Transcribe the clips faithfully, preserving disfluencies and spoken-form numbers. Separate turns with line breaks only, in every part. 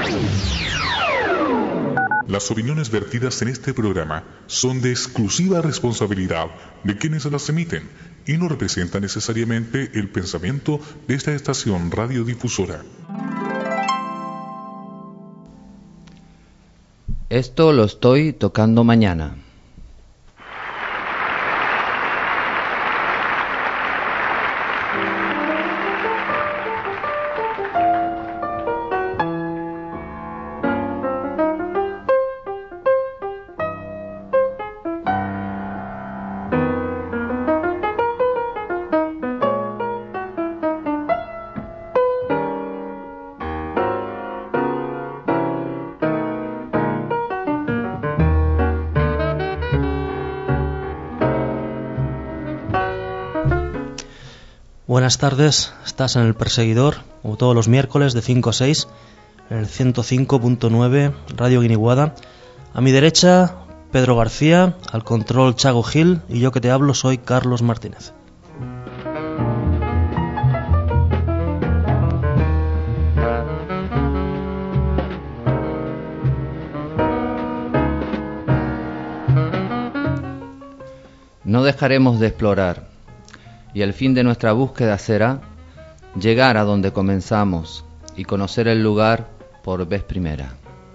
Las opiniones vertidas en este programa son de exclusiva responsabilidad de quienes las emiten y no representan necesariamente el pensamiento de esta estación radiodifusora.
Esto lo estoy tocando mañana.
Buenas tardes, estás en El Perseguidor, como todos los miércoles de cinco a seis, en el ciento cinco punto nueve Radio Guiniguada. A mi derecha, Pedro García, al control Chago Gil, y yo que te hablo soy Carlos Martínez.
No dejaremos de explorar. Y el fin de nuestra búsqueda será llegar a donde comenzamos y conocer el lugar por vez primera.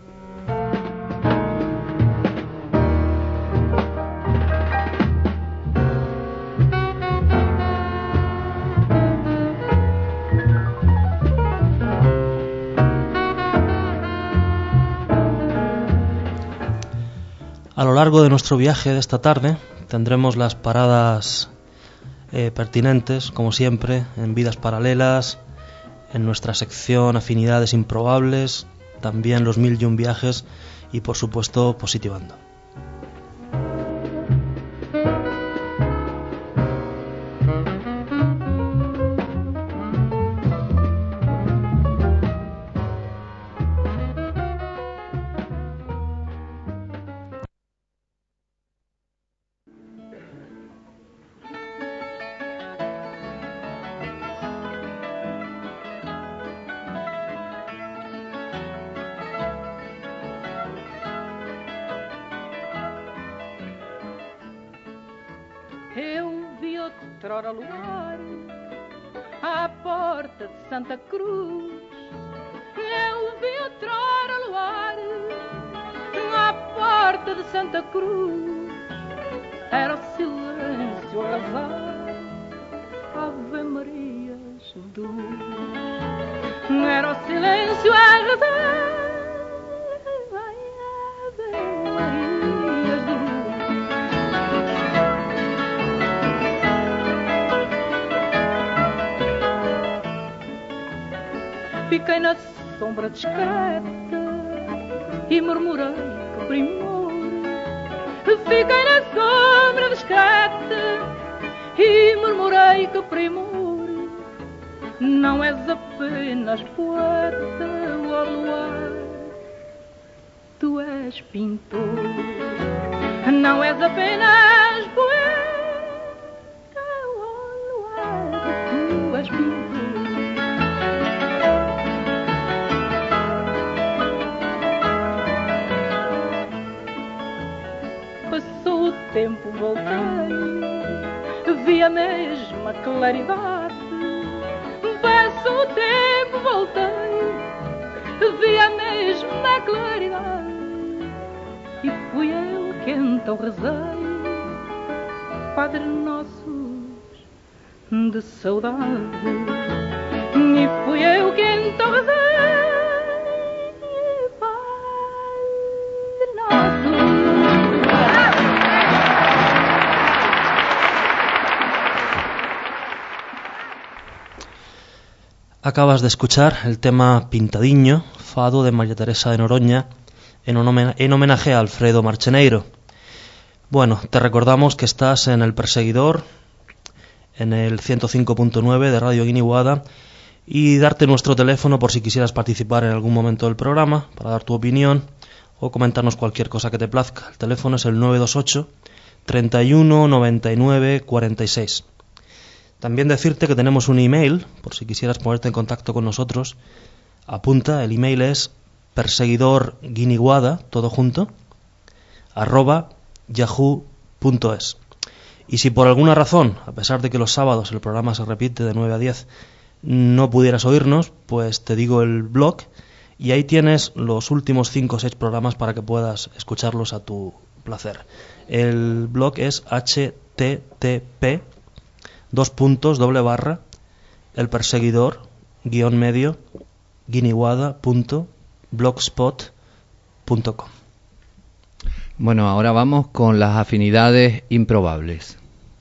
A lo largo de nuestro viaje de esta tarde tendremos las paradas Eh, pertinentes, como siempre, en Vidas Paralelas, en nuestra sección Afinidades Improbables, también los Mil y un Viajes y, por supuesto, Positivando.
outrora luar à porta de Santa Cruz. Eu vi outrora luar à porta de Santa Cruz. Era o silêncio a rezar Ave Maria Jesus. Era o silêncio a rezar Ave Maria Jesus. Fiquei na sombra discreta e murmurei que primor. Fiquei na sombra discreta e murmurei que primor. Não és apenas poeta, ó luar, tu és pintor. Não és apenas poeta, ó luar, tu és pintor. Passou o tempo, voltei, vi a mesma claridade. Passou o tempo, voltei, vi a mesma claridade. E fui eu que então rezei Padre Nossos de saudade. E fui eu que então rezei Padre Nossos.
Acabas de escuchar el tema Pintadiño, fado de María Teresa de Noroña, en, homen- en homenaje a Alfredo Marcheneiro. Bueno, te recordamos que estás en El Perseguidor, en el ciento cinco punto nueve de Radio Guiniguada, y darte nuestro teléfono por si quisieras participar en algún momento del programa, para dar tu opinión o comentarnos cualquier cosa que te plazca. El teléfono es el nueve dos ocho, treinta y uno, noventa y nueve, cuarenta y seis. También decirte que tenemos un email, por si quisieras ponerte en contacto con nosotros. Apunta, el email es perseguidor guiniguada, todo junto, arroba yahoo punto es. Y si por alguna razón, a pesar de que los sábados el programa se repite de nueve a diez, no pudieras oírnos, pues te digo el blog y ahí tienes los últimos cinco o seis programas para que puedas escucharlos a tu placer. El blog es http dos puntos doble barra el perseguidor guión medio guiniguada punto blogspot punto com.
Bueno, ahora vamos con las afinidades improbables.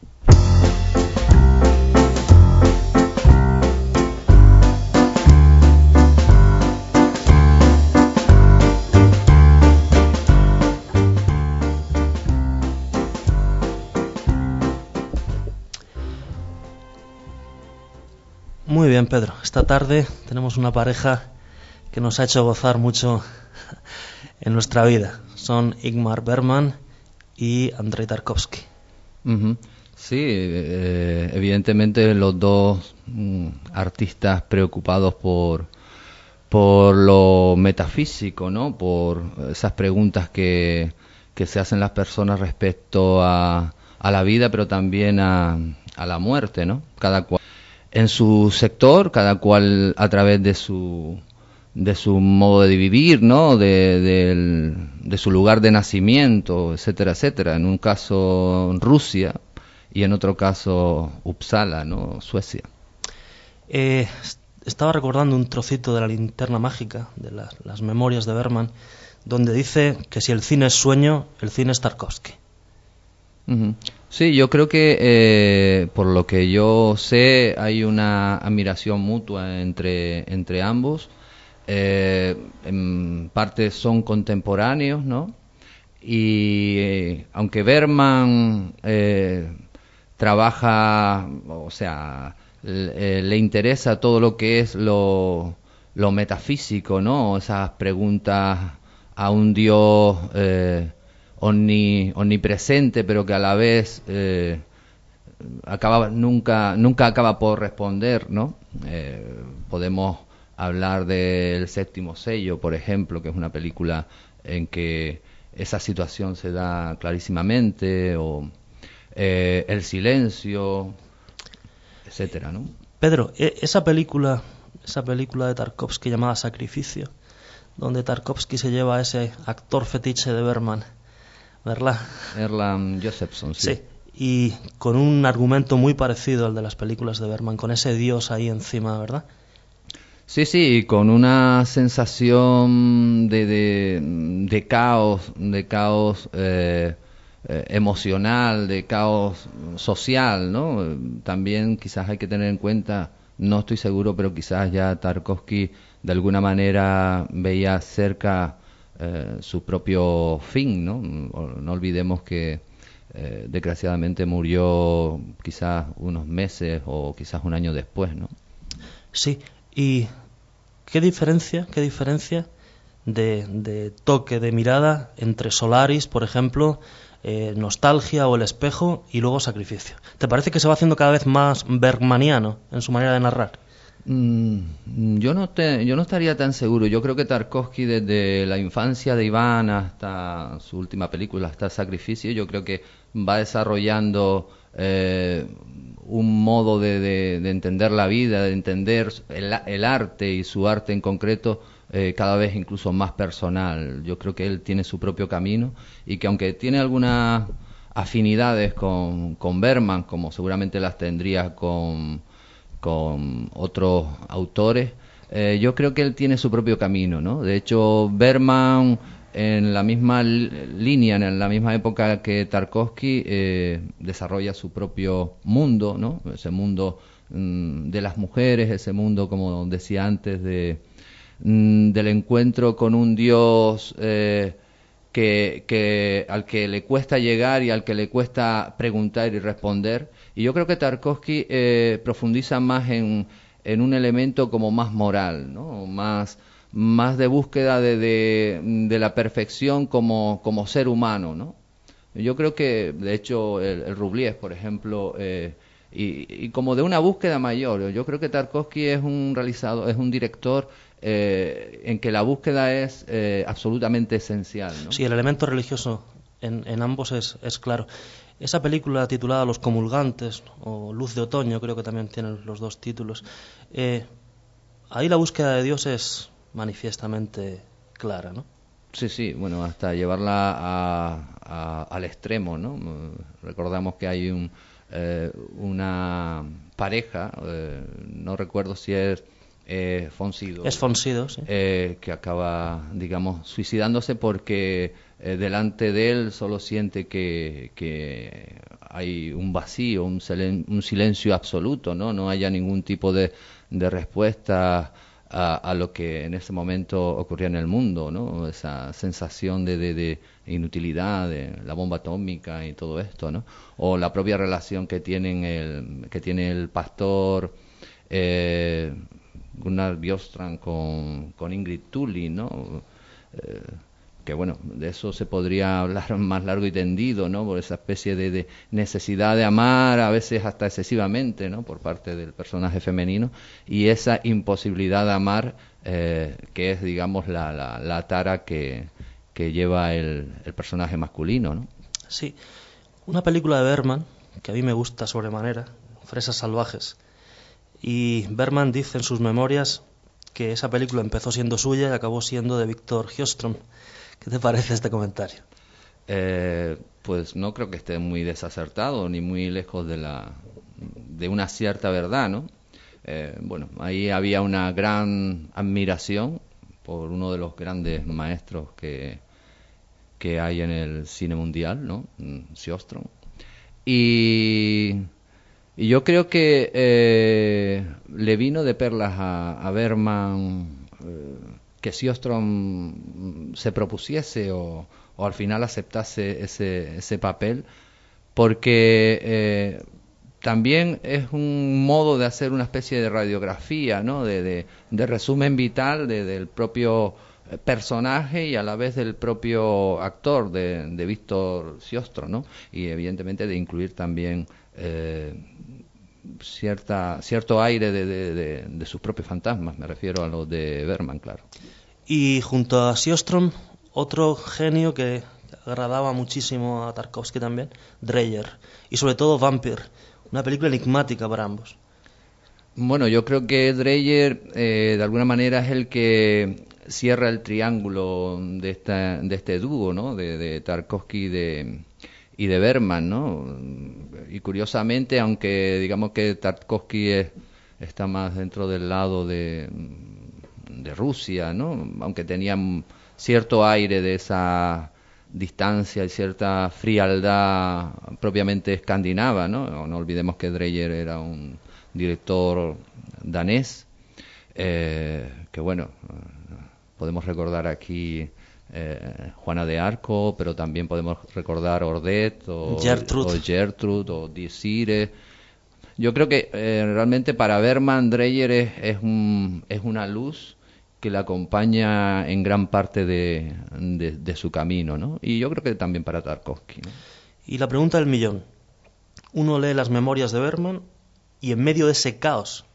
Muy bien, Pedro. Esta tarde tenemos una pareja que nos ha hecho gozar mucho en nuestra vida. Son Ingmar Bergman y Andrei Tarkovsky.
Uh-huh. Sí, eh, evidentemente los dos mm, artistas preocupados por, por lo metafísico, ¿no? Por esas preguntas que, que se hacen las personas respecto a, a la vida, pero también a, a la muerte, ¿no? Cada cual en su sector, cada cual a través de su de su modo de vivir, ¿no? De, de, de su lugar de nacimiento, etcétera, etcétera. En un caso Rusia y en otro caso Uppsala, ¿no? Suecia.
Eh, estaba recordando un trocito de La linterna mágica, de la, las memorias de Bergman, donde dice que si el cine es sueño, el cine es Tarkovsky.
Uh-huh. Sí, yo creo que eh, por lo que yo sé hay una admiración mutua entre entre ambos. Eh, en parte son contemporáneos, ¿no? Y eh, aunque Bergman eh, trabaja, o sea, le, le interesa todo lo que es lo, lo metafísico, ¿no? Esas preguntas a un Dios eh, omni, omnipresente, pero que a la vez eh, acaba nunca nunca acaba por responder, ¿no? Eh, podemos hablar del Séptimo Sello, por ejemplo, que es una película en que esa situación se da clarísimamente, o eh, El Silencio, etcétera, ¿no?
Pedro, esa película, esa película de Tarkovsky llamada Sacrificio, donde Tarkovsky se lleva a ese actor fetiche de Bergman, ¿verdad?
Erland Josephson, sí.
Sí, y con un argumento muy parecido al de las películas de Bergman, con ese dios ahí encima, ¿verdad?
Sí, sí, con una sensación de, de, de caos, de caos eh, eh, emocional, de caos social, ¿no? También quizás hay que tener en cuenta, no estoy seguro, pero quizás ya Tarkovsky de alguna manera veía cerca eh, su propio fin, ¿no? No olvidemos que eh, desgraciadamente murió quizás unos meses o quizás un año después, ¿no?
Sí. ¿Y qué diferencia, qué diferencia de, de toque de mirada entre Solaris, por ejemplo, eh, Nostalgia o El Espejo y luego Sacrificio? ¿Te parece que se va haciendo cada vez más bergmaniano en su manera de narrar?
Mm, yo no te, yo no estaría tan seguro. Yo creo que Tarkovsky, desde la infancia de Iván hasta su última película, hasta Sacrificio, yo creo que va desarrollando eh, un modo de, de, de entender la vida, de entender el, el arte y su arte en concreto eh, cada vez incluso más personal. Yo creo que él tiene su propio camino y que aunque tiene algunas afinidades con, con Bergman, como seguramente las tendría con, con otros autores, eh, yo creo que él tiene su propio camino, ¿no? De hecho, Bergman, en la misma línea, en la misma época que Tarkovsky, eh, desarrolla su propio mundo, ¿no? Ese mundo mm, de las mujeres, ese mundo, como decía antes, de mm, del encuentro con un Dios eh, que, que al que le cuesta llegar y al que le cuesta preguntar y responder. Y yo creo que Tarkovsky eh, profundiza más en, en un elemento como más moral, ¿no? Más más de búsqueda de, de, de la perfección como, como ser humano, ¿no? Yo creo que, de hecho, el, el Rubliev, por ejemplo, eh, y, y como de una búsqueda mayor, yo creo que Tarkovsky es un realizador, es un director eh, en que la búsqueda es eh, absolutamente esencial, ¿no?
Sí, el elemento religioso en, en ambos es, es claro. Esa película titulada Los Comulgantes, o Luz de Otoño, creo que también tienen los dos títulos, eh, ahí la búsqueda de Dios es manifiestamente clara, ¿no?
Sí, sí, bueno, hasta llevarla a, a, al extremo, ¿no? Recordamos que hay un, eh, una pareja, eh, no recuerdo si es eh, Fonsido,
es Fonsido, sí.
eh, que acaba, digamos, suicidándose porque eh, delante de él solo siente que, que hay un vacío, un, silen, un silencio absoluto, ¿no? No haya ningún tipo de, de respuesta A, a lo que en ese momento ocurría en el mundo, ¿no? Esa sensación de, de, de inutilidad, de la bomba atómica y todo esto, ¿no? O la propia relación que tienen el que tiene el pastor eh, Gunnar Björkstrand con, con Ingrid Thulin, ¿no? Eh, que bueno, de eso se podría hablar más largo y tendido, ¿no? Por esa especie de, de necesidad de amar, a veces hasta excesivamente, ¿no? Por parte del personaje femenino, y esa imposibilidad de amar, eh, que es, digamos, la, la, la tara que, que lleva el, el personaje masculino, ¿no?
Sí, una película de Bergman, que a mí me gusta sobremanera, Fresas Salvajes, y Bergman dice en sus memorias que esa película empezó siendo suya y acabó siendo de Victor Sjöström. ¿Qué te parece este comentario?
Eh, pues no creo que esté muy desacertado ni muy lejos de la de una cierta verdad, ¿no? Eh, bueno, ahí había una gran admiración por uno de los grandes maestros que que hay en el cine mundial, ¿no? Sjöström. Y, y yo creo que eh, le vino de perlas a, a Bergman eh, que Sjöström se propusiese o, o al final aceptase ese, ese papel, porque eh, también es un modo de hacer una especie de radiografía, ¿no? De, de, de resumen vital de, del propio personaje y a la vez del propio actor de, de Victor Sjöström, ¿no? Y evidentemente de incluir también eh, cierta cierto aire de, de, de, de sus propios fantasmas, me refiero a los de Bergman, claro.
Y junto a Sjöström, otro genio que agradaba muchísimo a Tarkovsky también, Dreyer, y sobre todo Vampire, una película enigmática para ambos.
Bueno, yo creo que Dreyer eh, de alguna manera es el que cierra el triángulo de esta de este dúo, ¿no? De, de Tarkovsky y de y de Bergman, ¿no? Y curiosamente, aunque digamos que Tarkovsky es, está más dentro del lado de de Rusia, ¿no? Aunque tenía cierto aire de esa distancia y cierta frialdad propiamente escandinava, ¿no? No olvidemos que Dreyer era un director danés, eh, que bueno, podemos recordar aquí eh, Juana de Arco, pero también podemos recordar Ordet o Gertrude o, Gertrude, o Desire. Yo creo que eh, realmente para Bergman Dreyer es, es, un, es una luz que le acompaña en gran parte de, de, de su camino, ¿no? Y yo creo que también para Tarkovsky, ¿no?
Y la pregunta del millón. Uno lee las memorias de Bergman y en medio de ese caos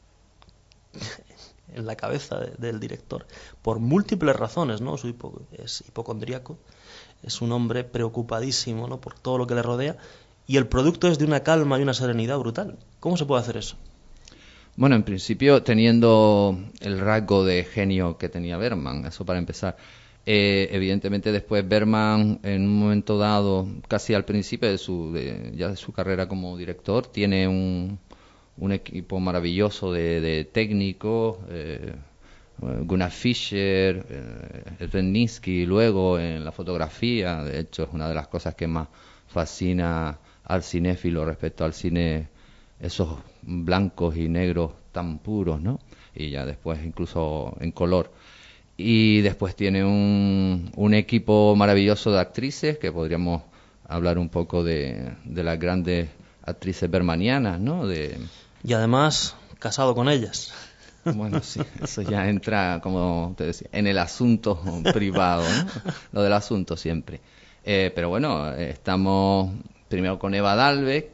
en la cabeza de, del director, por múltiples razones, ¿no? Su hipo, es hipocondríaco, es un hombre preocupadísimo, ¿no? Por todo lo que le rodea, y el producto es de una calma y una serenidad brutal. ¿Cómo se puede hacer eso?
Bueno, en principio teniendo el rasgo de genio que tenía Bergman, eso para empezar. Eh, evidentemente después Bergman, en un momento dado, casi al principio de su de, ya de su carrera como director, tiene un, un equipo maravilloso de, de técnicos, eh, Gunnar Fischer, eh, Renitsky, luego en la fotografía. De hecho es una de las cosas que más fascina al cinéfilo respecto al cine, esos blancos y negros tan puros, ¿no? Y ya después incluso en color. Y después tiene un, un equipo maravilloso de actrices, que podríamos hablar un poco de, de las grandes actrices bergmanianas, ¿no? De...
Y además casado con ellas.
Bueno, sí, eso ya entra, como te decía, en el asunto privado, ¿no? Lo del asunto siempre. Eh, pero bueno, estamos primero con Eva Dalbeck,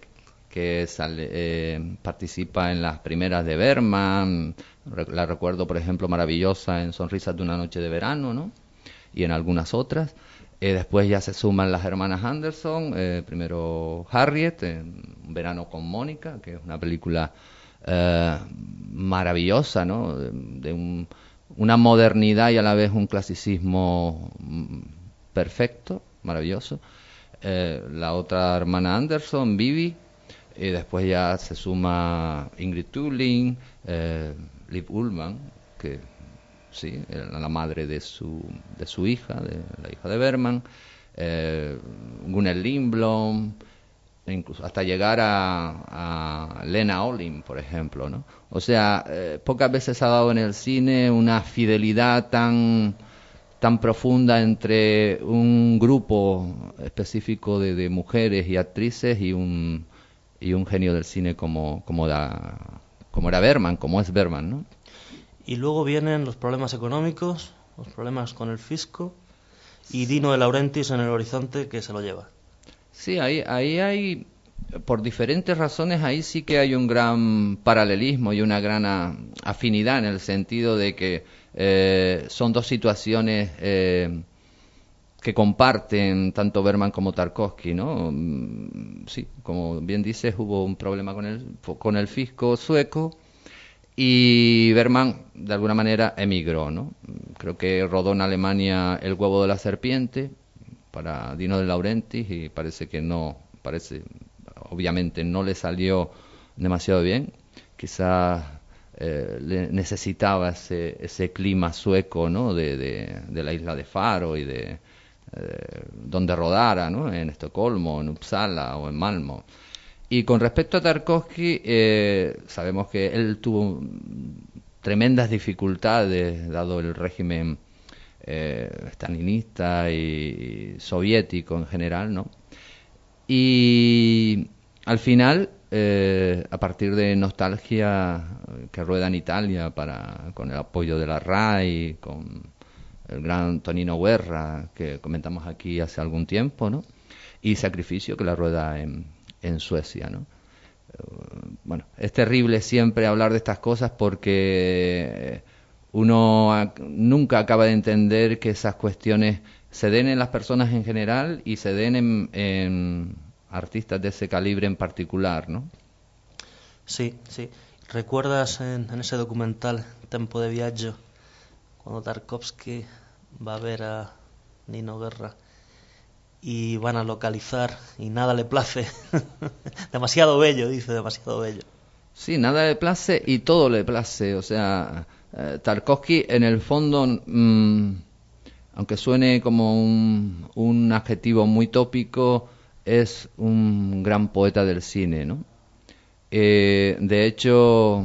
que sale, eh, participa en las primeras de Bergman, la recuerdo por ejemplo maravillosa en Sonrisas de una noche de verano, ¿no? Y en algunas otras. Eh, después ya se suman las hermanas Anderson, eh, primero Harriet, en Un verano con Mónica, que es una película eh, maravillosa, ¿no? De, de un, una modernidad y a la vez un clasicismo perfecto, maravilloso. Eh, la otra hermana Anderson, Vivi, y después ya se suma Ingrid Turling, eh, Liv Ullmann, que sí, era la madre de su de su hija, de la hija de Bergman, eh, Gunnel Lindblom, incluso hasta llegar a, a Lena Olin, por ejemplo, ¿no? O sea, eh, pocas veces ha dado en el cine una fidelidad tan tan profunda entre un grupo específico de, de mujeres y actrices y un y un genio del cine como como da, como era Bergman, como es Bergman, ¿no?
Y luego vienen los problemas económicos, los problemas con el fisco y Dino De Laurentiis en el horizonte, que se lo lleva.
Sí, ahí ahí hay, por diferentes razones, ahí sí que hay un gran paralelismo y una gran a, afinidad, en el sentido de que eh, son dos situaciones eh, que comparten tanto Bergman como Tarkovsky, ¿no? Sí, como bien dices, hubo un problema con el con el fisco sueco y Bergman de alguna manera emigró, ¿no? Creo que rodó en Alemania El huevo de la serpiente para Dino De Laurentiis y parece que no, parece obviamente no le salió demasiado bien. Quizás eh, le necesitaba ese ese clima sueco, ¿no? De, de, de la isla de Faro y de eh, donde rodara, ¿no? En Estocolmo, en Uppsala o en Malmö. Y con respecto a Tarkovsky, eh, sabemos que él tuvo tremendas dificultades dado el régimen eh, stalinista y soviético en general, ¿no? Y al final, eh, a partir de Nostalgia, que rueda en Italia para con el apoyo de la R A I, con el gran Tonino Guerra, que comentamos aquí hace algún tiempo, ¿no? Y Sacrificio, que la rueda en, en Suecia, ¿no? Bueno, es terrible siempre hablar de estas cosas porque uno a, nunca acaba de entender que esas cuestiones se den en las personas en general y se den en, en artistas de ese calibre en particular, ¿no?
Sí, sí. ¿Recuerdas en, en ese documental Tempo de Viaggio, cuando Tarkovsky va a ver a Nino Guerra y van a localizar y nada le place? Demasiado bello, dice, demasiado bello.
Sí, nada le place y todo le place. O sea, eh, Tarkovsky en el fondo, mmm, aunque suene como un, un adjetivo muy tópico, es un gran poeta del cine, ¿no? Eh, de hecho,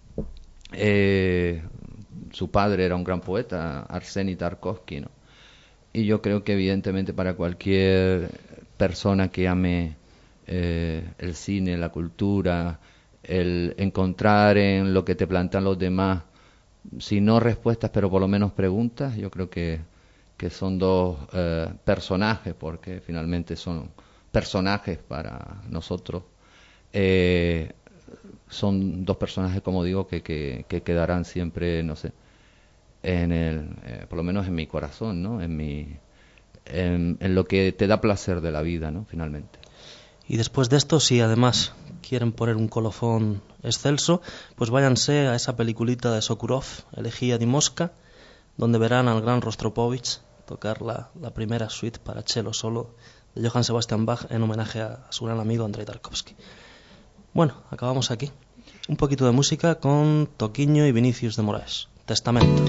eh, su padre era un gran poeta, Arseny Tarkovsky, ¿no? Y yo creo que evidentemente para cualquier persona que ame eh, el cine, la cultura, el encontrar en lo que te plantean los demás, si no respuestas, pero por lo menos preguntas, yo creo que, que son dos eh, personajes, porque finalmente son personajes para nosotros. Eh, son dos personajes, como digo, que, que, que quedarán siempre, no sé, en el, eh, por lo menos en mi corazón, ¿no? En mi, en, en lo que te da placer de la vida, ¿no? Finalmente.
Y después de esto, si además quieren poner un colofón excelso, pues váyanse a esa peliculita de Sokurov, Elegía di Mosca, donde verán al gran Rostropovich tocar la, la primera suite para cello solo de Johann Sebastian Bach en homenaje a, a su gran amigo Andrei Tarkovsky. Bueno, acabamos aquí. Un poquito de música con Toquinho y Vinicius de Moraes. Testamento.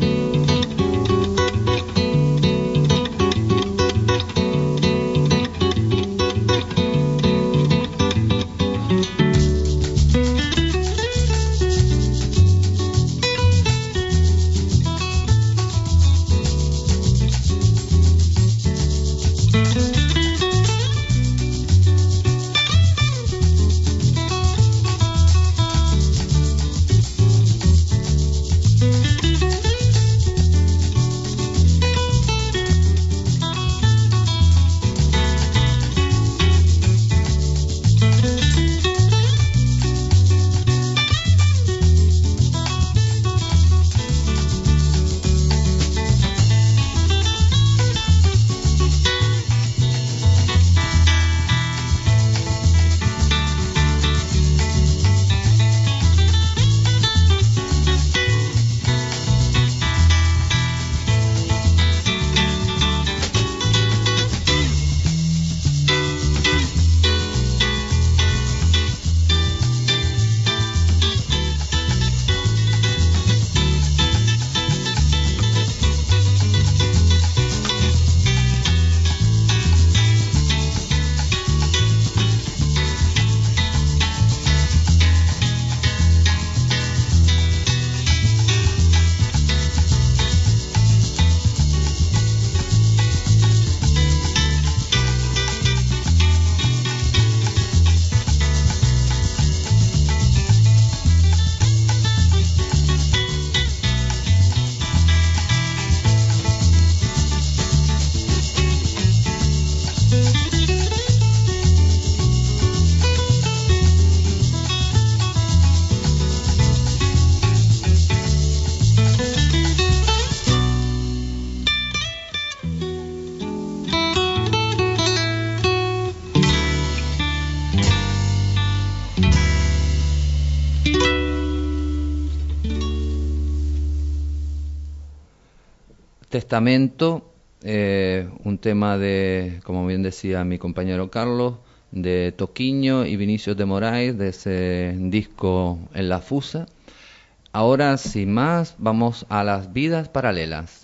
Testamento, eh, un tema de, como bien decía mi compañero Carlos, de Toquiño y Vinicius de Moraes, de ese disco En la Fusa. Ahora, sin más, vamos a las vidas paralelas.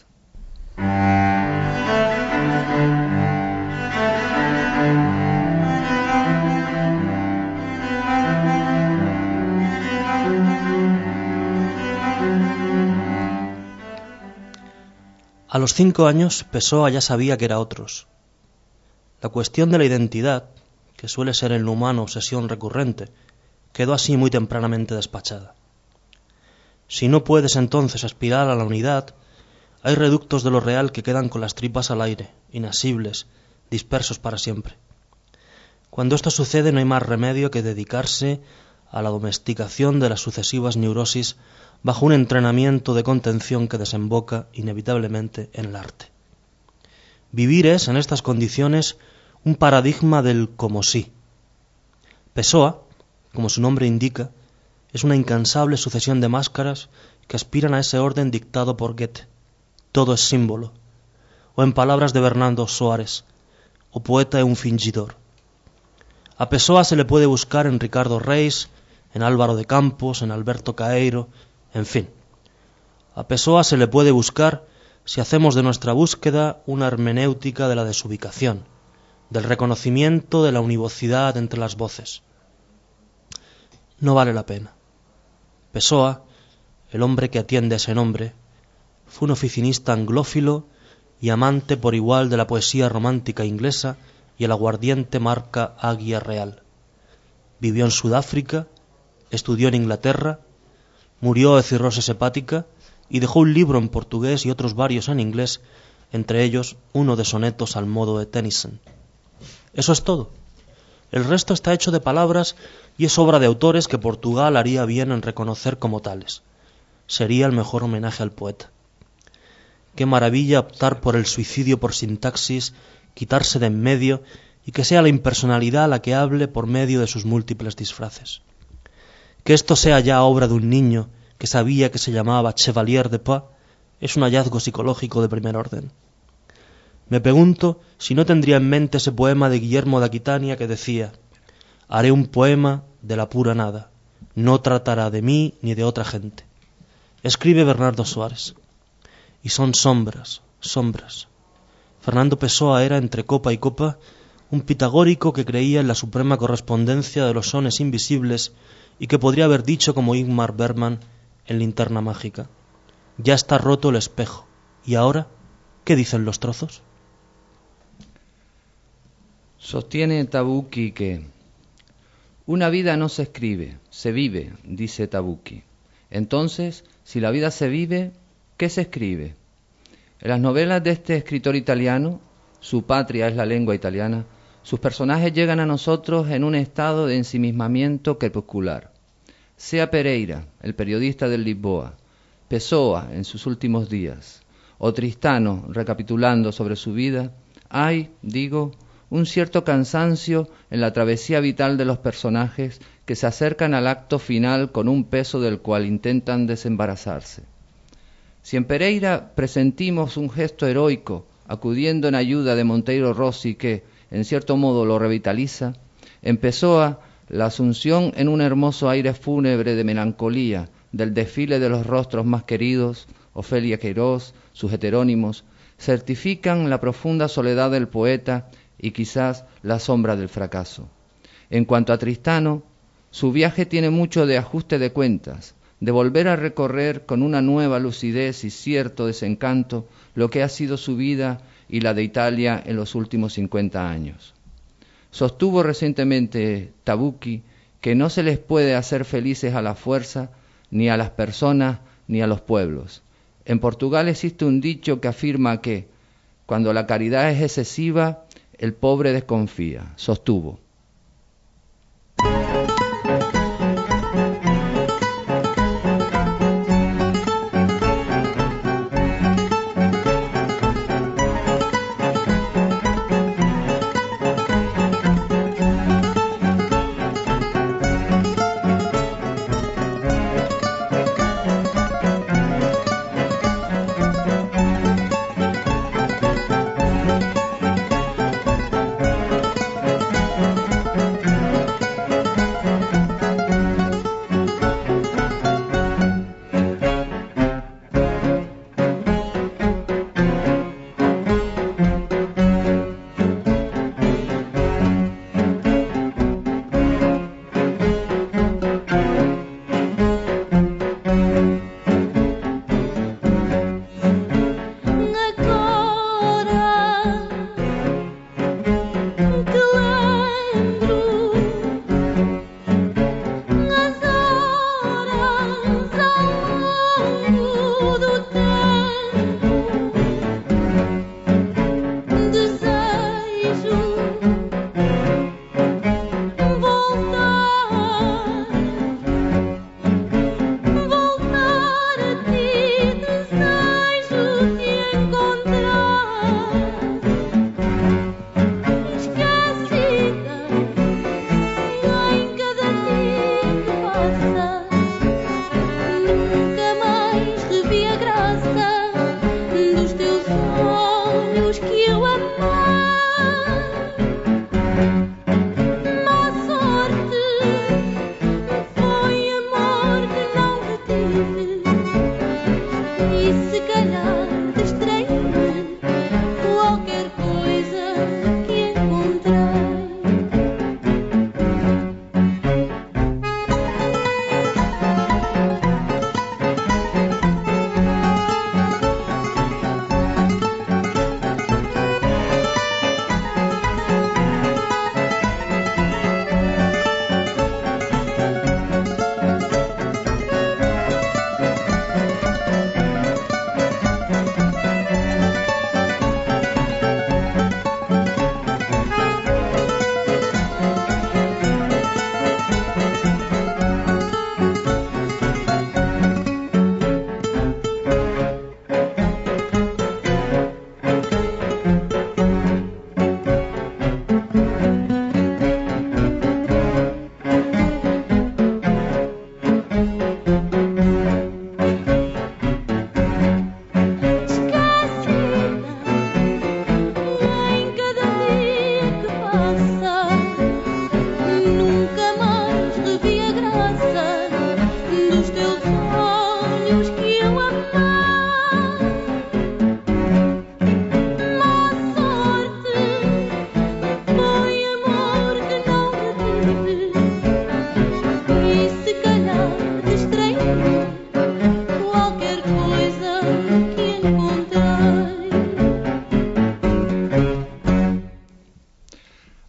A los cinco años, Pessoa ya sabía que era otros. La cuestión de la identidad, que suele ser en lo humano obsesión recurrente, quedó así muy tempranamente despachada. Si no puedes entonces aspirar a la unidad, hay reductos de lo real que quedan con las tripas al aire, inasibles, dispersos para siempre. Cuando esto sucede no hay más remedio que dedicarse a la domesticación de las sucesivas neurosis bajo un entrenamiento de contención que desemboca inevitablemente en el arte. Vivir es, en estas condiciones, un paradigma del como sí. Pessoa, como su nombre indica, es una incansable sucesión de máscaras que aspiran a ese orden dictado por Goethe. Todo es símbolo, o en palabras de Bernardo Soares, o poeta é un fingidor. A Pessoa se le puede buscar en Ricardo Reis, en Álvaro de Campos, en Alberto Caeiro, en fin. A Pessoa se le puede buscar si hacemos de nuestra búsqueda una hermenéutica de la desubicación, del reconocimiento de la univocidad entre las voces. No vale la pena. Pessoa, el hombre que atiende a ese nombre, fue un oficinista anglófilo y amante por igual de la poesía romántica inglesa y el aguardiente marca Águia Real. Vivió en Sudáfrica, estudió en Inglaterra, murió de cirrosis hepática y dejó un libro en portugués y otros varios en inglés, entre ellos uno de sonetos al modo de Tennyson. Eso es todo. El resto está hecho de palabras y es obra de autores que Portugal haría bien en reconocer como tales. Sería el mejor homenaje al poeta. Qué maravilla optar por el suicidio por sintaxis, quitarse de en medio y que sea la impersonalidad la que hable por medio de sus múltiples disfraces. Que esto sea ya obra de un niño que sabía que se llamaba Chevalier de Pas es un hallazgo psicológico de primer orden. Me pregunto si no tendría en mente ese poema de Guillermo de Aquitania que decía: haré un poema de la pura nada, no tratará de mí ni de otra gente. Escribe Bernardo Soares. Y son sombras, sombras. Fernando Pessoa era, entre copa y copa, un pitagórico que creía en la suprema correspondencia de los sones invisibles y que podría haber dicho como Ingmar Bergman en Linterna Mágica: ya está roto el espejo, ¿y ahora qué dicen los trozos?
Sostiene Tabucchi que una vida no se escribe, se vive, dice Tabucchi. Entonces, si la vida se vive, ¿qué se escribe? En las novelas de este escritor italiano, su patria es la lengua italiana, sus personajes llegan a nosotros en un estado de ensimismamiento crepuscular. Sea Pereira, el periodista del Lisboa, Pessoa en sus últimos días, o Tristano recapitulando sobre su vida, hay, digo, un cierto cansancio en la travesía vital de los personajes que se acercan al acto final con un peso del cual intentan desembarazarse. Si en Pereira presentimos un gesto heroico, acudiendo en ayuda de Monteiro Rossi que, en cierto modo, lo revitaliza, en Pessoa la asunción en un hermoso aire fúnebre de melancolía del desfile de los rostros más queridos, Ofelia Queiroz, sus heterónimos, certifican la profunda soledad del poeta y quizás la sombra del fracaso. En cuanto a Tristano, su viaje tiene mucho de ajuste de cuentas, de volver a recorrer con una nueva lucidez y cierto desencanto lo que ha sido su vida y la de Italia en los últimos cincuenta años. Sostuvo recientemente Tabucchi que no se les puede hacer felices a la fuerza, ni a las personas, ni a los pueblos. En Portugal existe un dicho que afirma que, cuando la caridad es excesiva, el pobre desconfía, sostuvo.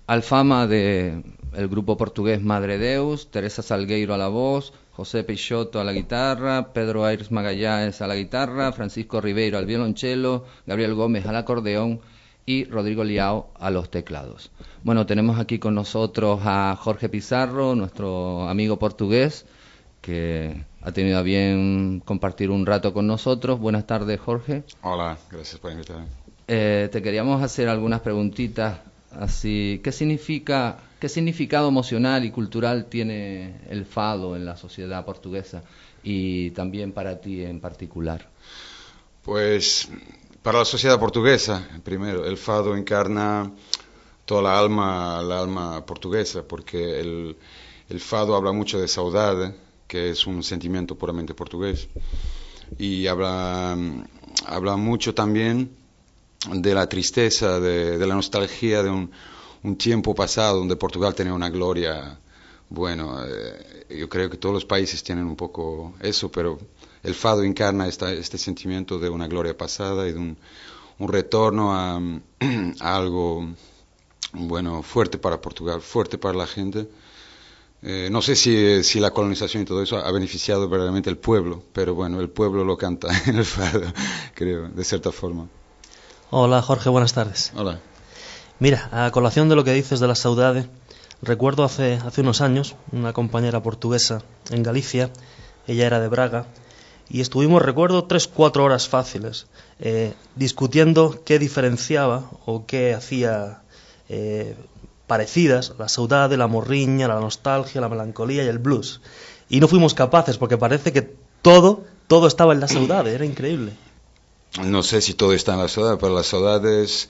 Alfama de el grupo portugués Madre Deus, Teresa Salgueiro a la voz, José Peixoto a la guitarra, Pedro Aires Magallanes a la guitarra, Francisco Ribeiro al violonchelo, Gabriel Gómez al acordeón y Rodrigo Liao a los teclados. Bueno, tenemos aquí con nosotros a Jorge Pizarro, nuestro amigo portugués, que ha tenido a bien compartir un rato con nosotros. Buenas tardes, Jorge.
Hola, gracias por invitarme.
Eh, te queríamos hacer algunas preguntitas. Así, ¿qué significa, qué significado emocional y cultural tiene el fado en la sociedad portuguesa y también para ti en particular?
Pues para la sociedad portuguesa, primero, el fado encarna toda la alma, la alma portuguesa, porque el, el fado habla mucho de saudade, que es un sentimiento puramente portugués, y habla, habla mucho también de la tristeza, de, de la nostalgia de un, un tiempo pasado donde Portugal tenía una gloria. Bueno, eh, yo creo que todos los países tienen un poco eso, pero el fado encarna esta, este sentimiento de una gloria pasada y de un, un retorno a, a algo, bueno, fuerte para Portugal, fuerte para la gente. Eh, no sé si, si la colonización y todo eso ha beneficiado verdaderamente al pueblo, pero bueno, el pueblo lo canta en el fado, creo, de cierta forma.
Hola Jorge, buenas tardes.
Hola.
Mira, a colación de lo que dices de la saudade, recuerdo hace, hace unos años una compañera portuguesa en Galicia, ella era de Braga, y estuvimos, recuerdo, tres, cuatro horas fáciles eh, discutiendo qué diferenciaba o qué hacía eh, parecidas la saudade, la morriña, la nostalgia, la melancolía y el blues. Y no fuimos capaces porque parece que todo, todo estaba en la saudade, era increíble.
No sé si todo está en la saudade, pero la saudade es...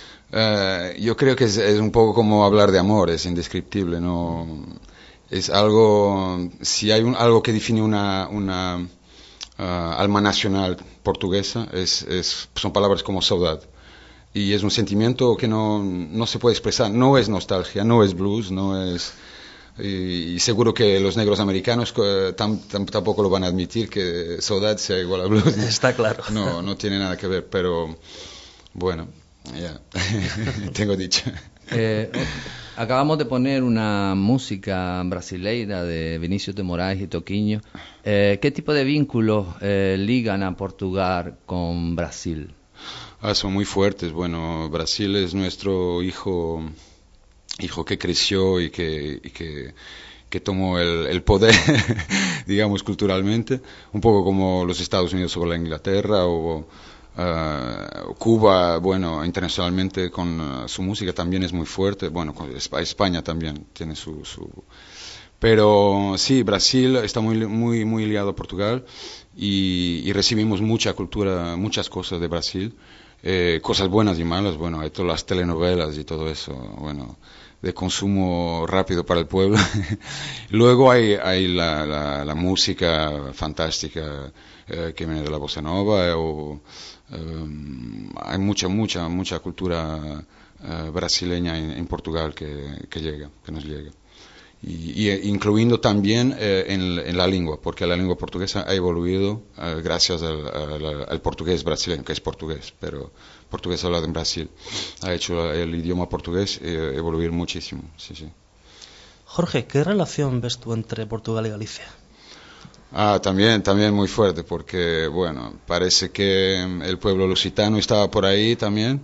Uh, yo creo que es, es un poco como hablar de amor, es indescriptible, ¿no? Es algo... Si hay un, algo que define una, una uh, alma nacional portuguesa, es, es, son palabras como saudade. Y es un sentimiento que no, no se puede expresar. No es nostalgia, no es blues, no es... Y, y seguro que los negros americanos uh, tam, tam, tampoco lo van a admitir que saudade sea igual a blues.
Está claro.
No, no tiene nada que ver, pero bueno, ya, yeah. Tengo dicho.
Eh, acabamos de poner una música brasileira de Vinícius de Moraes y Toquinho. Eh, ¿Qué tipo de vínculos eh, ligan a Portugal con Brasil?
Ah, son muy fuertes. Bueno, Brasil es nuestro hijo... hijo que creció y que, y que, que tomó el, el poder, digamos, culturalmente, un poco como los Estados Unidos sobre la Inglaterra o uh, Cuba, bueno, internacionalmente con uh, su música también es muy fuerte, bueno, con España también tiene su... su... Pero sí, Brasil está muy, muy, muy ligado a Portugal y, y recibimos mucha cultura, muchas cosas de Brasil, eh, cosas buenas y malas, bueno, hay todas las telenovelas y todo eso, bueno... de consumo rápido para el pueblo. Luego hay, hay la, la, la música fantástica eh, que viene de la bossa nova, o eh, hay mucha, mucha, mucha cultura eh, brasileña en, en Portugal que, que llega, que nos llega. Y, y incluyendo también eh, en, en la lengua, porque la lengua portuguesa ha evoluido eh, gracias al, al, al portugués brasileño, que es portugués, pero portugués hablado en Brasil. Ha hecho el idioma portugués eh, evoluir muchísimo. Sí, sí.
Jorge, ¿qué relación ves tú entre Portugal y Galicia?
Ah, también, también muy fuerte, porque, bueno, parece que el pueblo lusitano estaba por ahí también.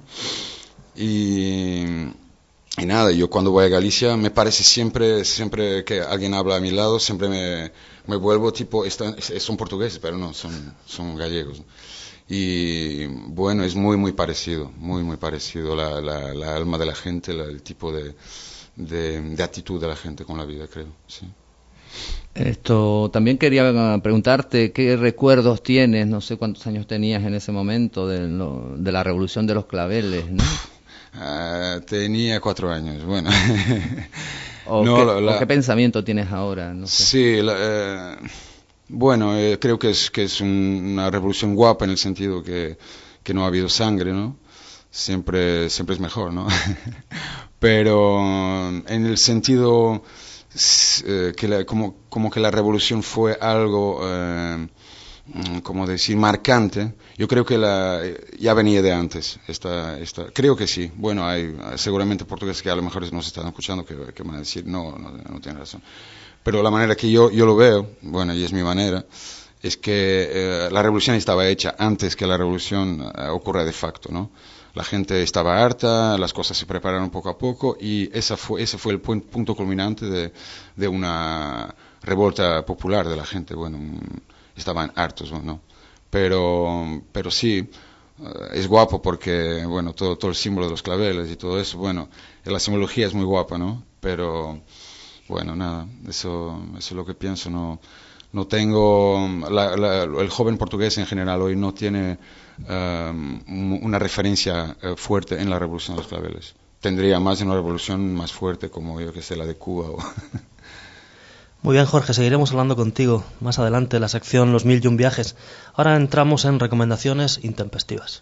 Y... Y nada, yo cuando voy a Galicia me parece siempre, siempre que alguien habla a mi lado, siempre me, me vuelvo tipo, están, son portugueses, pero no, son, son gallegos. Y bueno, es muy, muy parecido, muy, muy parecido la, la, la alma de la gente, la, el tipo de, de, de actitud de la gente con la vida, creo, sí.
Esto, también quería preguntarte qué recuerdos tienes, no sé cuántos años tenías en ese momento de, lo, de la Revolución de los Claveles, ¿no?
Uh, tenía cuatro años, bueno.
¿O,
no,
qué,
la, la...
¿O qué pensamiento tienes ahora? No sé.
Sí, la, eh, bueno, eh, creo que es, que es un, una revolución guapa en el sentido que, que no ha habido sangre, ¿no? Siempre, siempre es mejor, ¿no? Pero en el sentido eh, que la, como, como que la revolución fue algo... Eh, como decir, marcante, yo creo que la, ya venía de antes. Esta, esta, creo que sí. Bueno, hay seguramente portugueses que a lo mejor nos están escuchando que, que van a decir, no, no, no tienen razón. Pero la manera que yo, yo lo veo, bueno, y es mi manera, es que eh, la revolución estaba hecha antes que la revolución eh, ocurra de facto, ¿no? La gente estaba harta, las cosas se prepararon poco a poco y esa fue, ese fue el punto culminante de, de una revolta popular de la gente. Bueno, estaban hartos, ¿no? Pero, pero sí, es guapo porque, bueno, todo, todo el símbolo de los claveles y todo eso, bueno, la simbología es muy guapa, ¿no? Pero, bueno, nada, eso, eso es lo que pienso, no, no tengo, la, la, el joven portugués en general hoy no tiene um, una referencia uh, fuerte en la revolución de los claveles. Tendría más en una revolución más fuerte como, yo que sé, la de Cuba o...
Muy bien, Jorge, seguiremos hablando contigo más adelante en la sección Los Mil y un Viajes. Ahora entramos en recomendaciones intempestivas.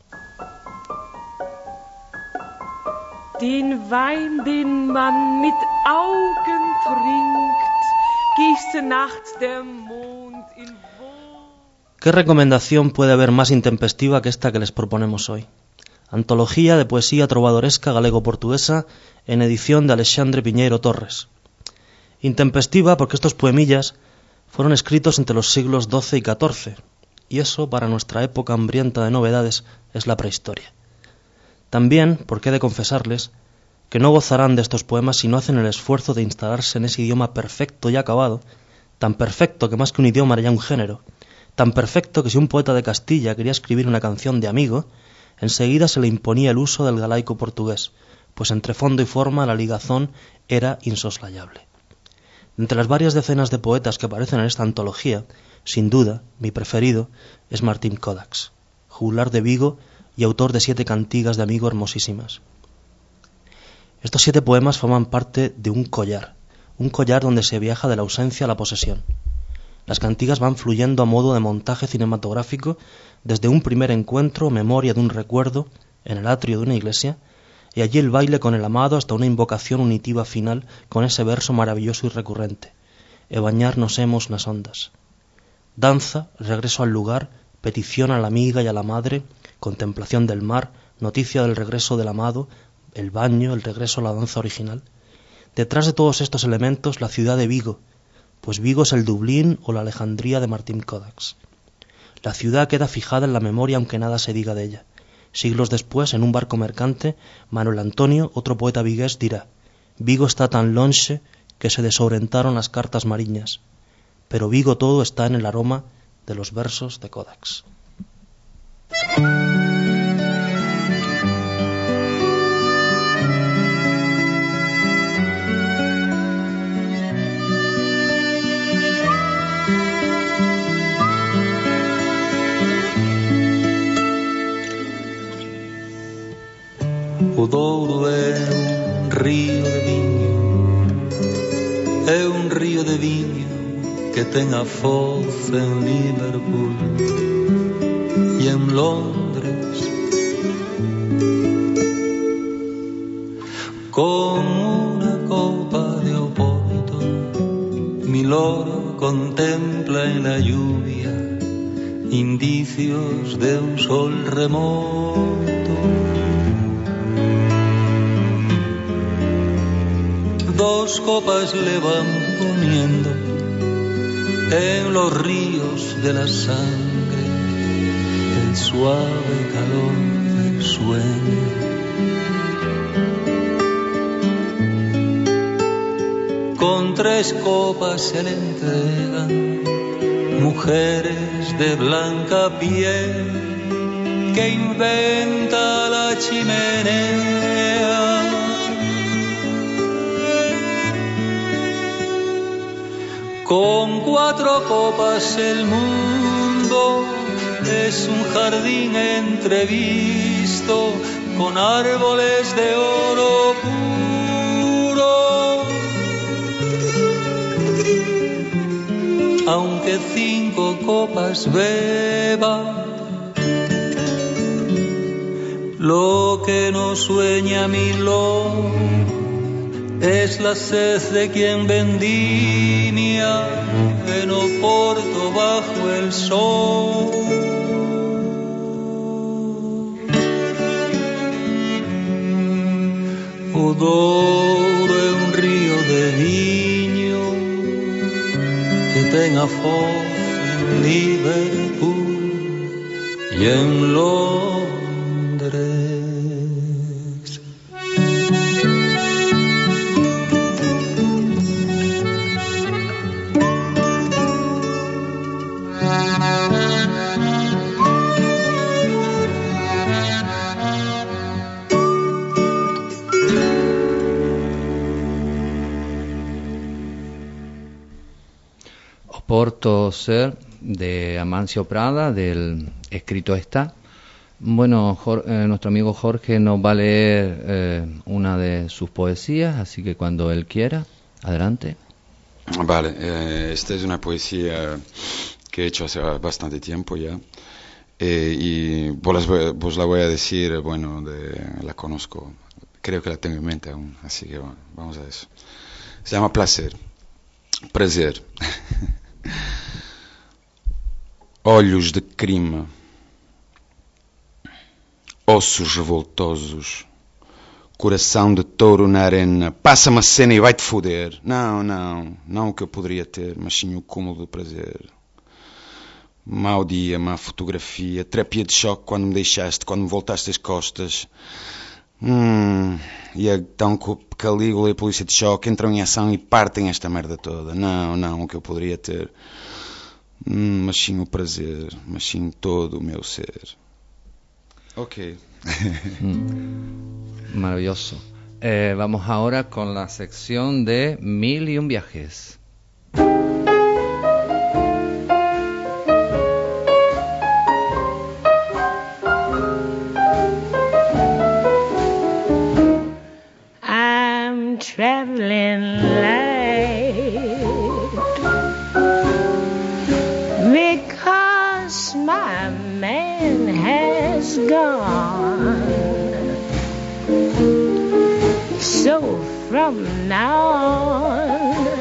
Den Wein, den man mit Augen trinkt, gießt nachts der Mond in Wohl.
¿Qué recomendación puede haber más intempestiva que esta que les proponemos hoy? Antología de poesía trovadoresca galego-portuguesa en edición de Alexandre Piñeiro Torres. Intempestiva porque estos poemillas fueron escritos entre los siglos doce y catorce, y eso, para nuestra época hambrienta de novedades, es la prehistoria. También porque he de confesarles que no gozarán de estos poemas si no hacen el esfuerzo de instalarse en ese idioma perfecto y acabado, tan perfecto que más que un idioma era ya un género, tan perfecto que si un poeta de Castilla quería escribir una canción de amigo, enseguida se le imponía el uso del galaico portugués, pues entre fondo y forma la ligazón era insoslayable. Entre las varias decenas de poetas que aparecen en esta antología, sin duda, mi preferido es Martín Codax, juglar de Vigo y autor de siete cantigas de amigo hermosísimas. Estos siete poemas forman parte de un collar, un collar donde se viaja de la ausencia a la posesión. Las cantigas van fluyendo a modo de montaje cinematográfico desde un primer encuentro, memoria de un recuerdo, en el atrio de una iglesia, y allí el baile con el amado hasta una invocación unitiva final con ese verso maravilloso y recurrente: e bañarnos hemos nas ondas. Danza, regreso al lugar, petición a la amiga y a la madre, contemplación del mar, noticia del regreso del amado, el baño, el regreso a la danza original. Detrás de todos estos elementos, la ciudad de Vigo, pues Vigo es el Dublín o la Alejandría de Martín Codax. La ciudad queda fijada en la memoria aunque nada se diga de ella. Siglos después, en un barco mercante, Manuel Antonio, otro poeta vigués, dirá: Vigo está tan lonxe que se desorentaron las cartas mariñas, pero Vigo todo está en el aroma de los versos de Codax.
O Douro é un río de viño, é un río de viño que ten a foz en Liverpool e en Londres, con una copa de Oporto mi loro contempla en la lluvia indicios de un sol remoto. Dos copas le van poniendo en los ríos de la sangre el suave calor del sueño. Con tres copas se le entregan mujeres de blanca piel que inventa la chimenea. Con cuatro copas el mundo es un jardín entrevisto con árboles de oro puro. Aunque cinco copas beba, lo que no sueña mi lobo es la sed de quien vendimia en Oporto bajo el sol. O Douro é un río de viño que ten a foz en Liverpool y en Londres.
Oporto Ser, de Amancio Prada, del Escrito está. Bueno, Jorge, eh, nuestro amigo Jorge nos va a leer eh, una de sus poesías, así que cuando él quiera, adelante.
Vale, eh, esta es una poesía que he hecho hace bastante tiempo ya, eh, y vos, las, vos la voy a decir, bueno, de, la conozco, creo que la tengo en mente aún, así que bueno, vamos a eso. Se llama Placer. Prazer. Olhos de crime, ossos revoltosos, coração de touro na arena, passa-me a cena e vai-te foder. Não, não, não o que eu poderia ter, mas sim o cúmulo do prazer. Mau dia, má fotografia, terapia de choque quando me deixaste, quando me voltaste as costas. Hum, e então Calígula e a polícia de choque entram em ação e partem esta merda toda. Não, não, o que eu poderia ter. Hum, mas sim o prazer, mas sim todo o meu ser. Ok.
mm, maravilloso. Eh, vamos ahora con la sección de Mil y un viajes.
I'm traveling light because my man has gone. So from now on,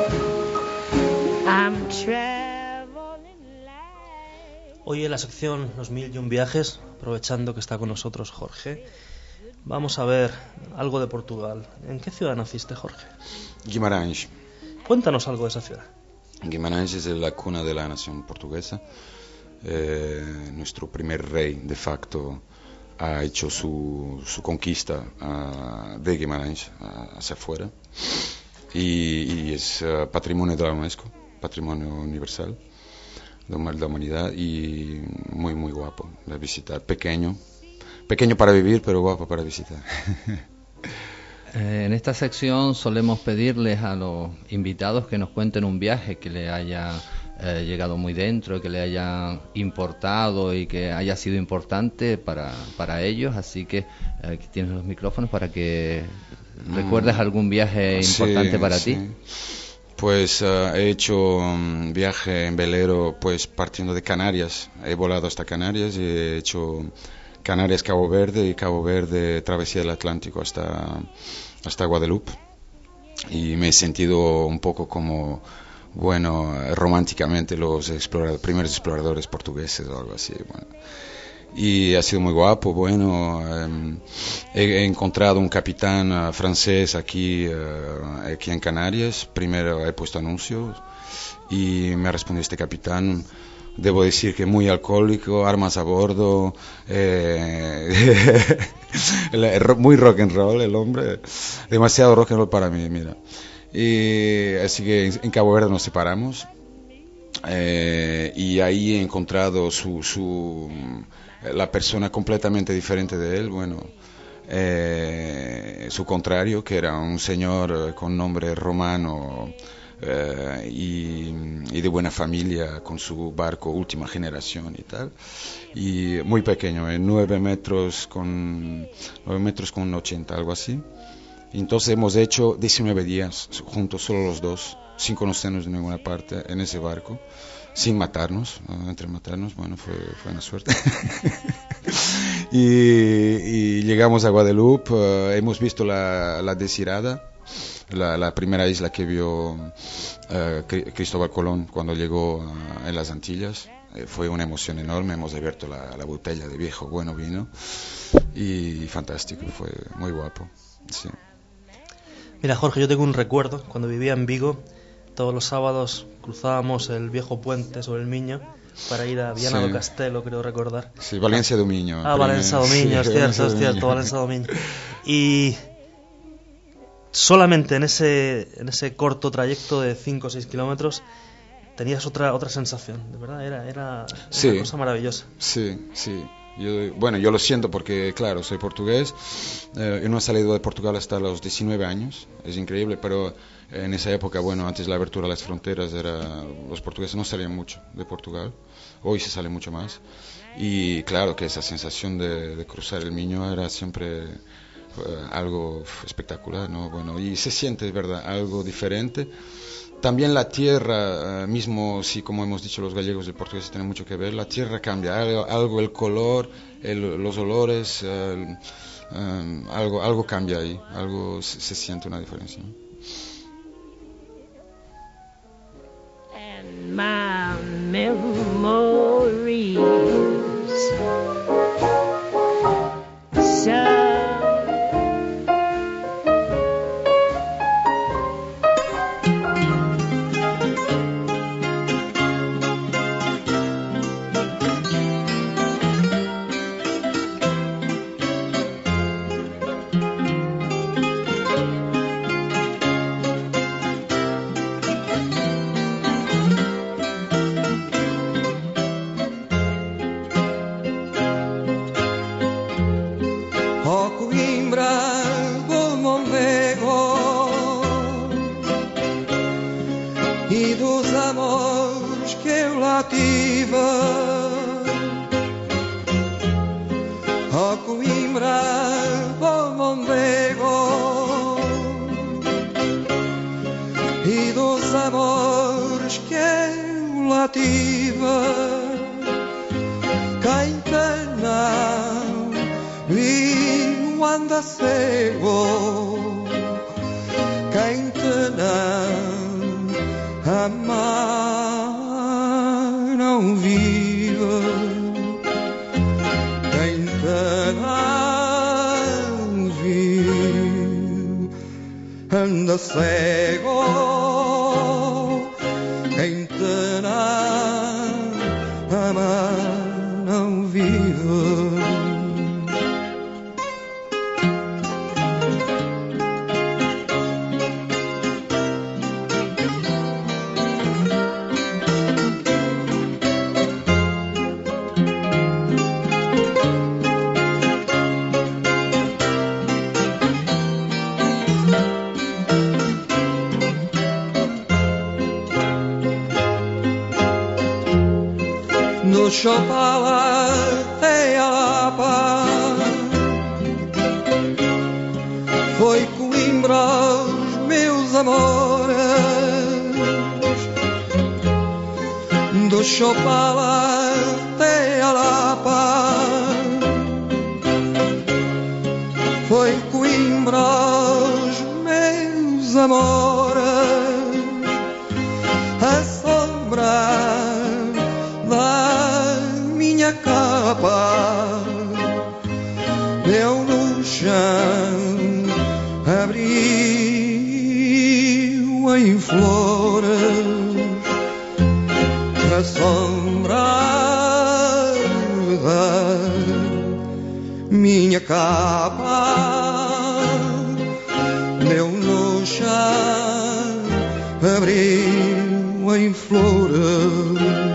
I'm traveling light.
Hoy en la sección Los Mil y un Viajes, aprovechando que está con nosotros Jorge, vamos a ver algo de Portugal. ¿En qué ciudad naciste, Jorge?
Guimarães.
Cuéntanos algo de esa ciudad.
Guimarães es la cuna de la nación portuguesa. Eh, nuestro primer rey, de facto, ha hecho su, su conquista uh, de Guimarães uh, hacia afuera. Y, y es uh, patrimonio de la UNESCO, patrimonio universal de la humanidad, y muy, muy guapo de visitar. Pequeño. Pequeño para vivir, pero guapo para visitar.
Eh, en esta sección solemos pedirles a los invitados que nos cuenten un viaje que le haya eh, llegado muy dentro, que le haya importado y que haya sido importante para, para ellos. Así que eh, aquí tienes los micrófonos para que mm. recuerdes algún viaje importante sí, para sí. ti.
Pues uh, he hecho un viaje en velero, pues partiendo de Canarias. He volado hasta Canarias y he hecho Canarias, Cabo Verde, y Cabo Verde, travesía del Atlántico hasta, hasta Guadalupe. Y me he sentido un poco como, bueno, románticamente los exploradores, primeros exploradores portugueses o algo así. Bueno. Y ha sido muy guapo, bueno, eh, he, he encontrado un capitán uh, francés aquí, uh, aquí en Canarias. Primero he puesto anuncios y me ha respondido este capitán. Debo decir que muy alcohólico, armas a bordo, eh, muy rock and roll el hombre, demasiado rock and roll para mí, mira. Y así que en Cabo Verde nos separamos, eh, y ahí he encontrado su, su, la persona completamente diferente de él, bueno, eh, su contrario, que era un señor con nombre romano, Uh, y, y de buena familia, con su barco última generación y tal, y muy pequeño, en nueve metros con nueve metros con ochenta, algo así. Y entonces hemos hecho diecinueve días juntos, solo los dos, sin conocernos de ninguna parte, en ese barco, sin matarnos, uh, entre matarnos, bueno, fue, fue una suerte. y, y llegamos a Guadalupe, uh, hemos visto la, la desirada, la, la primera isla que vio uh, Cristóbal Colón cuando llegó uh, en las Antillas. Eh, fue una emoción enorme, hemos abierto la, la botella de viejo bueno vino y, y fantástico, fue muy guapo. Sí.
Mira, Jorge, yo tengo un recuerdo, cuando vivía en Vigo, todos los sábados cruzábamos el viejo puente sobre el Miño para ir a Viana
sí.
do Castelo, creo recordar.
Sí, Valencia do Miño.
Ah, Valencia do Miño,
sí,
es cierto, es cierto, Valencia do Miño. Y solamente en ese, en ese corto trayecto de cinco o seis kilómetros tenías otra otra sensación, de verdad, era, era
sí.
una cosa maravillosa.
Sí, sí. Yo, bueno, yo lo siento porque, claro, soy portugués, eh, yo no he salido de Portugal hasta los diecinueve años, es increíble, pero en esa época, bueno, antes de la apertura de las fronteras, era, los portugueses no salían mucho de Portugal, hoy se sale mucho más, y claro que esa sensación de, de cruzar el Miño era siempre eh, algo espectacular, ¿no? Bueno, y se siente, es verdad, algo diferente. También la tierra, uh, mismo si como hemos dicho los gallegos y portugueses tienen mucho que ver, la tierra cambia, algo, algo el color, el, los olores, uh, um, algo, algo cambia ahí, algo se, se siente una diferencia, ¿no?
And my memories so
foi Coimbra os meus amores, do Chopala até a Lapa, foi Coimbra os meus amores, a sombra da minha capa deu no chão, abriu em flores a sombra da minha capa, deu no chão, abriu em flores.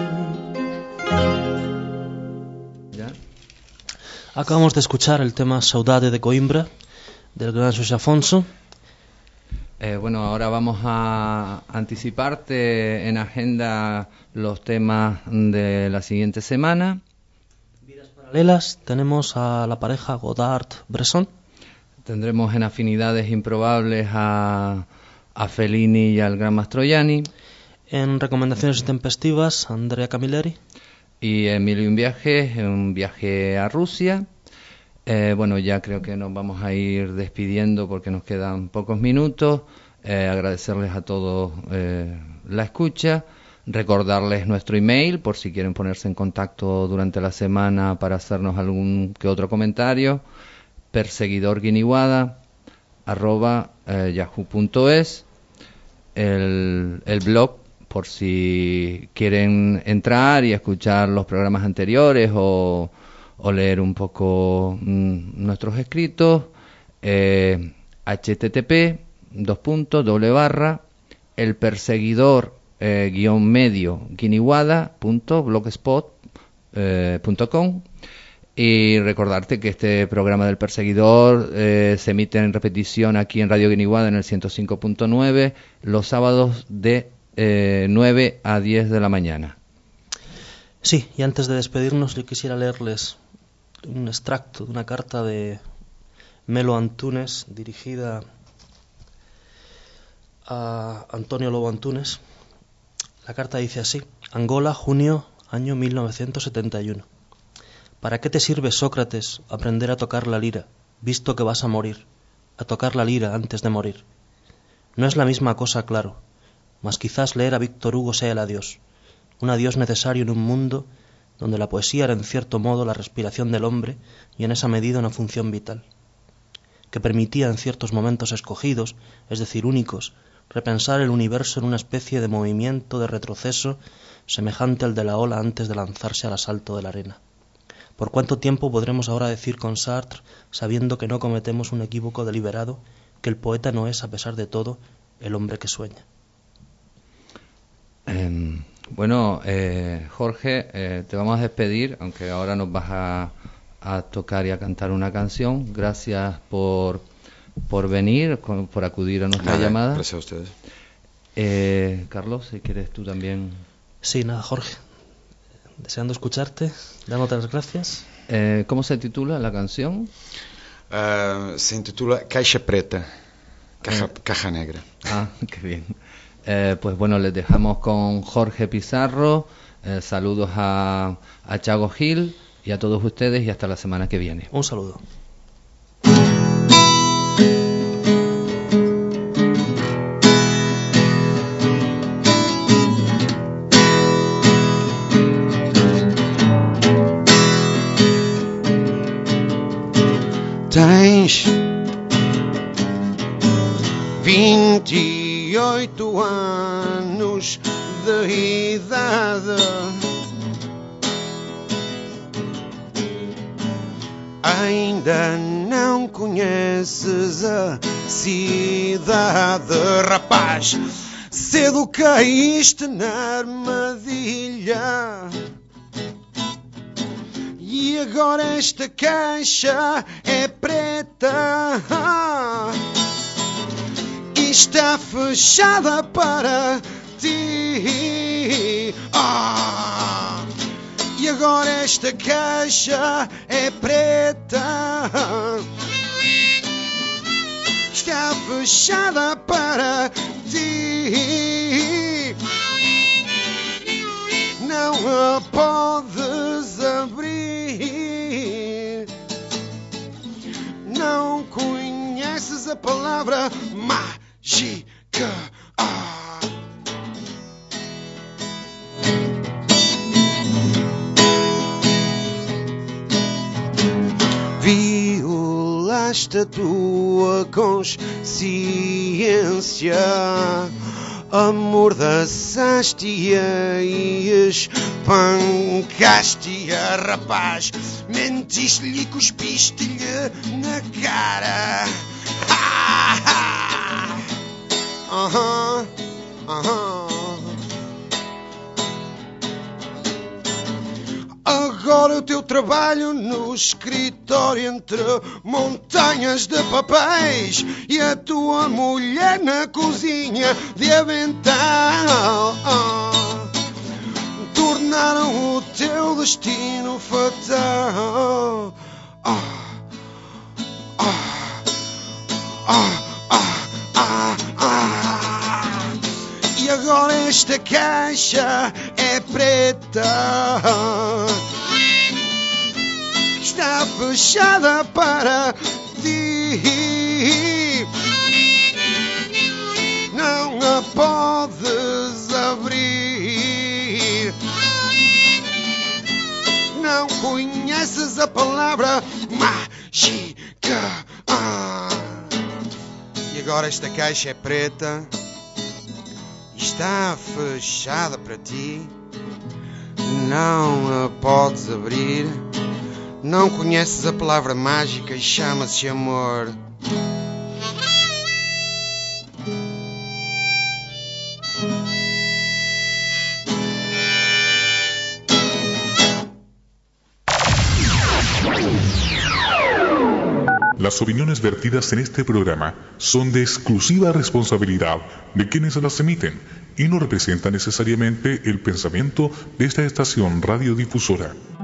Acabamos de escuchar el tema Saudade de Coimbra, del gran José Afonso.
Eh, bueno, ahora vamos a anticiparte en agenda los temas de la siguiente semana.
Vidas paralelas, tenemos a la pareja Godard-Bresson.
Tendremos en Afinidades Improbables a, a Fellini y al gran Mastroianni.
En Recomendaciones Intempestivas, Andrea Camilleri.
Y Emilio un viaje, un viaje a Rusia. Eh, bueno, ya creo que nos vamos a ir despidiendo porque nos quedan pocos minutos. Eh, agradecerles a todos eh, la escucha, recordarles nuestro email por si quieren ponerse en contacto durante la semana para hacernos algún que otro comentario, perseguidorguiniguada arroba eh, yahoo punto es, el, el blog por si quieren entrar y escuchar los programas anteriores o, o leer un poco mm, nuestros escritos, eh, http dos puntos doble barra el perseguidor eh, guión medio guiniguada punto blogspot eh, punto com. Y recordarte que este programa del Perseguidor eh, se emite en repetición aquí en Radio Guiniguada en el ciento cinco punto nueve los sábados de eh, nueve a diez de la mañana.
Sí, y antes de despedirnos yo quisiera leerles un extracto de una carta de Melo Antunes dirigida a Antonio Lobo Antunes. La carta dice así: Angola, junio, año mil novecientos setenta y uno. ¿Para qué te sirve, Sócrates, aprender a tocar la lira, visto que vas a morir, a tocar la lira antes de morir? No es la misma cosa, claro, mas quizás leer a Víctor Hugo sea el adiós, un adiós necesario en un mundo donde la poesía era en cierto modo la respiración del hombre y en esa medida una función vital, que permitía en ciertos momentos escogidos, es decir, únicos, repensar el universo en una especie de movimiento de retroceso semejante al de la ola antes de lanzarse al asalto de la arena. ¿Por cuánto tiempo podremos ahora decir con Sartre, sabiendo que no cometemos un equívoco deliberado, que el poeta no es, a pesar de todo, el hombre que sueña?
Eh, bueno, eh, Jorge, eh, te vamos a despedir, aunque ahora nos vas a, a tocar y a cantar una canción. Gracias por, por venir, con, por acudir a nuestra
nada,
llamada.
Gracias a ustedes.
Eh, Carlos, si quieres tú también.
Sí, nada, Jorge. Deseando escucharte, dándote las gracias.
Eh, ¿Cómo se titula la canción?
Uh, se intitula Caixa Preta, caja,
Eh.
caja negra.
Ah, qué bien. Eh, pues bueno, les dejamos con Jorge Pizarro. Eh, saludos a, a Chago Gil y a todos ustedes y hasta la semana que viene.
Un saludo.
Tens vinte e oito anos de idade, ainda não conheces a cidade, rapaz. Cedo caíste na armadilha e agora esta caixa é preta e está fechada para ti. Ah, e agora esta caixa é preta, está fechada para ti. Não a podes abrir. Não conheces a palavra mágica. Ah. Violaste a tua consciência, amordaçaste-a e espancaste-a, rapaz. Mentiste-lhe e cuspiste-lhe na cara. Aham, aham. Agora o teu trabalho no escritório entre montanhas de papéis e a tua mulher na cozinha de avental tornaram o teu destino fatal. Ah, ah, ah, ah, ah, ah. E agora esta caixa é preta, está fechada para ti. conheces a palavra mágica. Ah. E agora esta caixa é preta e está fechada para ti. Não a podes abrir. Não conheces a palavra mágica e chama-se amor.
Las opiniones vertidas en este programa son de exclusiva responsabilidad de quienes las emiten y no representan necesariamente el pensamiento de esta estación radiodifusora.